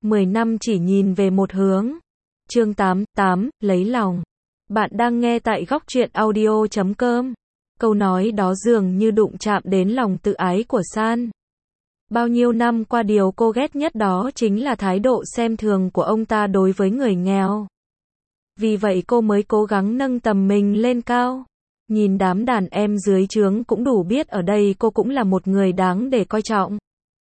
10 năm chỉ nhìn về một hướng. Chương 88, lấy lòng. Bạn đang nghe tại góc truyện audio.com. Câu nói đó dường như đụng chạm đến lòng tự ái của San. Bao nhiêu năm qua điều cô ghét nhất đó chính là thái độ xem thường của ông ta đối với người nghèo. Vì vậy cô mới cố gắng nâng tầm mình lên cao. Nhìn đám đàn em dưới trướng cũng đủ biết ở đây cô cũng là một người đáng để coi trọng.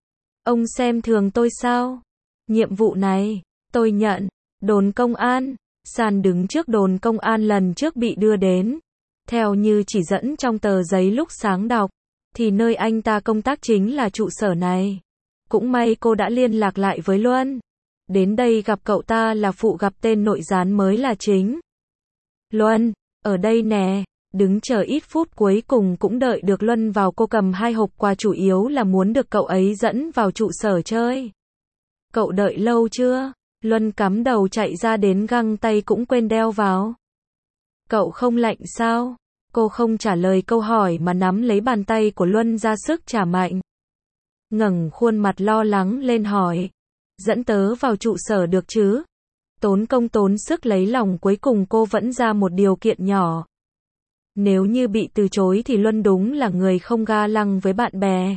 Ông xem thường tôi sao? Nhiệm vụ này, tôi nhận. Đồn công an. San đứng trước đồn công an lần trước bị đưa đến. Theo như chỉ dẫn trong tờ giấy lúc sáng đọc, thì nơi anh ta công tác chính là trụ sở này. Cũng may cô đã liên lạc lại với Luân. Đến đây gặp cậu ta là phụ, gặp tên nội gián mới là chính. Luân, ở đây nè. Đứng chờ ít phút cuối cùng cũng đợi được Luân vào, cô cầm 2 hộp quà chủ yếu là muốn được cậu ấy dẫn vào trụ sở chơi. Cậu đợi lâu chưa? Luân cắm đầu chạy ra, đến găng tay cũng quên đeo vào. Cậu không lạnh sao? Cô không trả lời câu hỏi mà nắm lấy bàn tay của Luân ra sức trả mạnh. Ngẩng khuôn mặt lo lắng lên hỏi. Dẫn tớ vào trụ sở được chứ? Tốn công tốn sức lấy lòng cuối cùng cô vẫn ra một điều kiện nhỏ. Nếu như bị từ chối thì Luân đúng là người không ga lăng với bạn bè.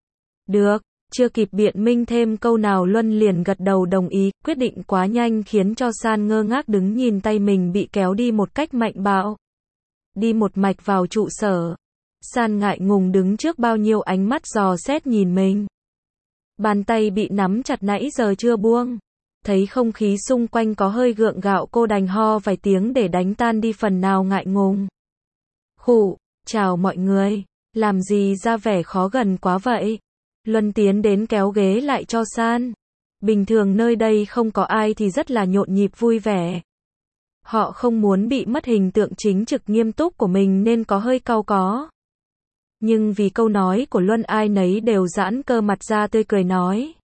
Được, chưa kịp biện minh thêm câu nào Luân liền gật đầu đồng ý, quyết định quá nhanh khiến cho San ngơ ngác đứng nhìn tay mình bị kéo đi một cách mạnh bạo. Đi một mạch vào trụ sở. San ngại ngùng đứng trước bao nhiêu ánh mắt dò xét nhìn mình. Bàn tay bị nắm chặt nãy giờ chưa buông. Thấy không khí xung quanh có hơi gượng gạo, cô đành ho vài tiếng để đánh tan đi phần nào ngại ngùng. Khụ, chào mọi người, làm gì ra vẻ khó gần quá vậy? Luân tiến đến kéo ghế lại cho San. Bình thường nơi đây không có ai thì rất là nhộn nhịp vui vẻ. Họ không muốn bị mất hình tượng chính trực nghiêm túc của mình nên có hơi cau có. Nhưng vì câu nói của Luân ai nấy đều giãn cơ mặt ra tươi cười nói.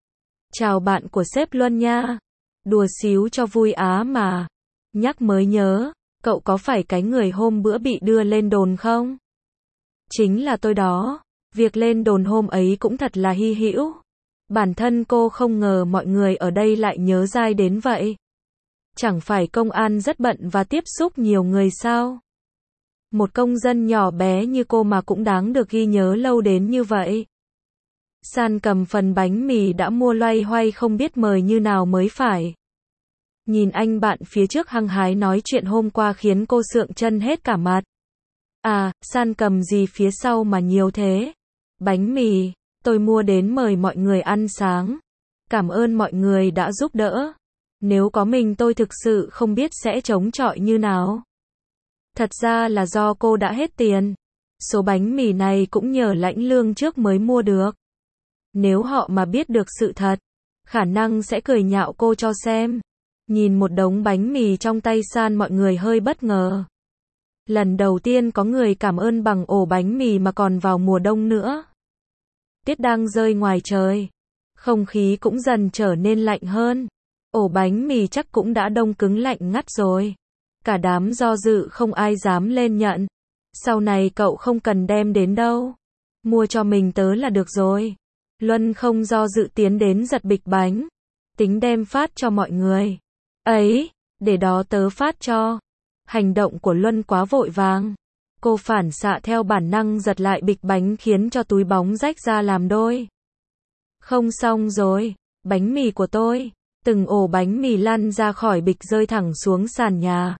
Chào bạn của sếp Luân nha. Đùa xíu cho vui á mà. Nhắc mới nhớ. Cậu có phải cái người hôm bữa bị đưa lên đồn không? Chính là tôi đó. Việc lên đồn hôm ấy cũng thật là hy hữu. Bản thân cô không ngờ mọi người ở đây lại nhớ dai đến vậy. Chẳng phải công an rất bận và tiếp xúc nhiều người sao? Một công dân nhỏ bé như cô mà cũng đáng được ghi nhớ lâu đến như vậy. San cầm phần bánh mì đã mua loay hoay không biết mời như nào mới phải. Nhìn anh bạn phía trước hăng hái nói chuyện hôm qua khiến cô sượng chân hết cả mặt. À, San cầm gì phía sau mà nhiều thế? Bánh mì, tôi mua đến mời mọi người ăn sáng. Cảm ơn mọi người đã giúp đỡ. Nếu có mình tôi thực sự không biết sẽ chống chọi như nào. Thật ra là do cô đã hết tiền. Số bánh mì này cũng nhờ lãnh lương trước mới mua được. Nếu họ mà biết được sự thật, khả năng sẽ cười nhạo cô cho xem. Nhìn một đống bánh mì trong tay San, mọi người hơi bất ngờ. Lần đầu tiên có người cảm ơn bằng ổ bánh mì mà còn vào mùa đông nữa. Tiết đang rơi ngoài trời. Không khí cũng dần trở nên lạnh hơn. Ổ bánh mì chắc cũng đã đông cứng lạnh ngắt rồi. Cả đám do dự không ai dám lên nhận. Sau này cậu không cần đem đến đâu. Mua cho mình tớ là được rồi. Luân không do dự tiến đến giật bịch bánh. Tính đem phát cho mọi người. Ấy, để đó tớ phát cho. Hành động của Luân quá vội vàng. Cô phản xạ theo bản năng giật lại bịch bánh khiến cho túi bóng rách ra làm đôi. Không xong rồi, bánh mì của tôi. Từng ổ bánh mì lăn ra khỏi bịch rơi thẳng xuống sàn nhà.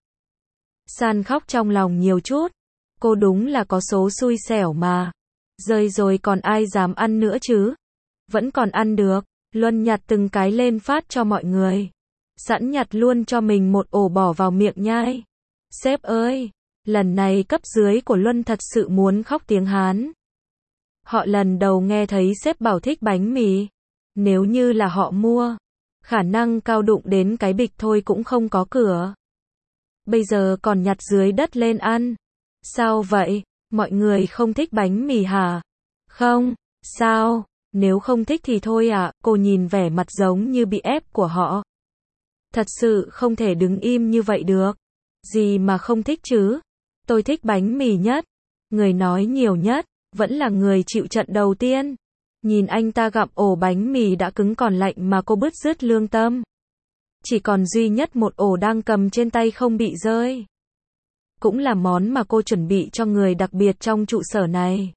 San khóc trong lòng nhiều chút. Cô đúng là có số xui xẻo mà. Rơi rồi còn ai dám ăn nữa chứ? Vẫn còn ăn được. Luân nhặt từng cái lên phát cho mọi người. Sẵn nhặt luôn cho mình một ổ bỏ vào miệng nhai. Sếp ơi! Lần này cấp dưới của Luân thật sự muốn khóc tiếng Hán. Họ lần đầu nghe thấy sếp bảo thích bánh mì. Nếu như là họ mua, khả năng cao đụng đến cái bịch thôi cũng không có cửa. Bây giờ còn nhặt dưới đất lên ăn. Sao vậy? Mọi người không thích bánh mì hả? Không, sao? Nếu không thích thì thôi à? Cô nhìn vẻ mặt giống như bị ép của họ. Thật sự không thể đứng im như vậy được. Gì mà không thích chứ? Tôi thích bánh mì nhất. Người nói nhiều nhất, vẫn là người chịu trận đầu tiên. Nhìn anh ta gặm ổ bánh mì đã cứng còn lạnh mà cô bứt rứt lương tâm. Chỉ còn duy nhất một ổ đang cầm trên tay không bị rơi. Cũng là món mà cô chuẩn bị cho người đặc biệt trong trụ sở này.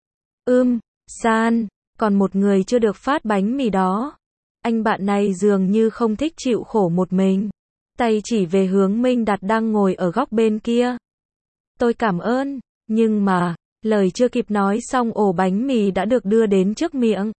San, còn một người chưa được phát bánh mì đó. Anh bạn này dường như không thích chịu khổ một mình. Tay chỉ về hướng Minh Đạt đang ngồi ở góc bên kia. Tôi cảm ơn, nhưng mà, lời chưa kịp nói xong ổ bánh mì đã được đưa đến trước miệng.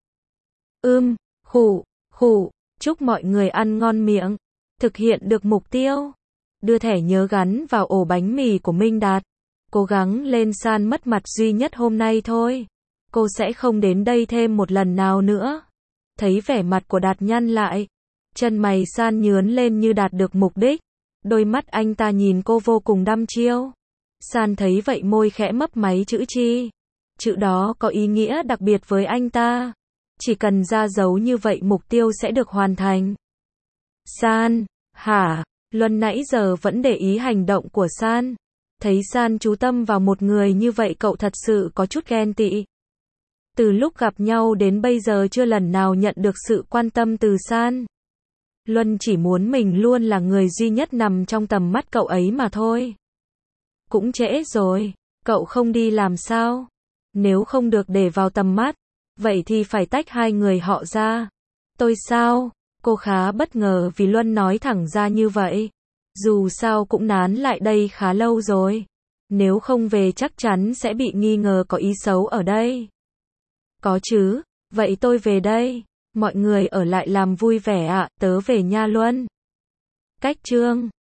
Khụ, chúc mọi người ăn ngon miệng. Thực hiện được mục tiêu. Đưa thẻ nhớ gắn vào ổ bánh mì của Minh Đạt. Cố gắng lên San mất mặt duy nhất hôm nay thôi. Cô sẽ không đến đây thêm một lần nào nữa. Thấy vẻ mặt của Đạt nhăn lại. Chân mày San nhướn lên như đạt được mục đích. Đôi mắt anh ta nhìn cô vô cùng đăm chiêu. San thấy vậy môi khẽ mấp máy chữ chi. Chữ đó có ý nghĩa đặc biệt với anh ta. Chỉ cần ra dấu như vậy mục tiêu sẽ được hoàn thành. San, hả? Luân nãy giờ vẫn để ý hành động của San. Thấy San chú tâm vào một người như vậy cậu thật sự có chút ghen tị. Từ lúc gặp nhau đến bây giờ chưa lần nào nhận được sự quan tâm từ San. Luân chỉ muốn mình luôn là người duy nhất nằm trong tầm mắt cậu ấy mà thôi. Cũng trễ rồi, cậu không đi làm sao? Nếu không được để vào tầm mắt, vậy thì phải tách hai người họ ra. Tôi sao? Cô khá bất ngờ vì Luân nói thẳng ra như vậy. Dù sao cũng nán lại đây khá lâu rồi. Nếu không về chắc chắn sẽ bị nghi ngờ có ý xấu ở đây. Có chứ, vậy tôi về đây. Mọi người ở lại làm vui vẻ ạ, tớ về nha Luân. Cách chương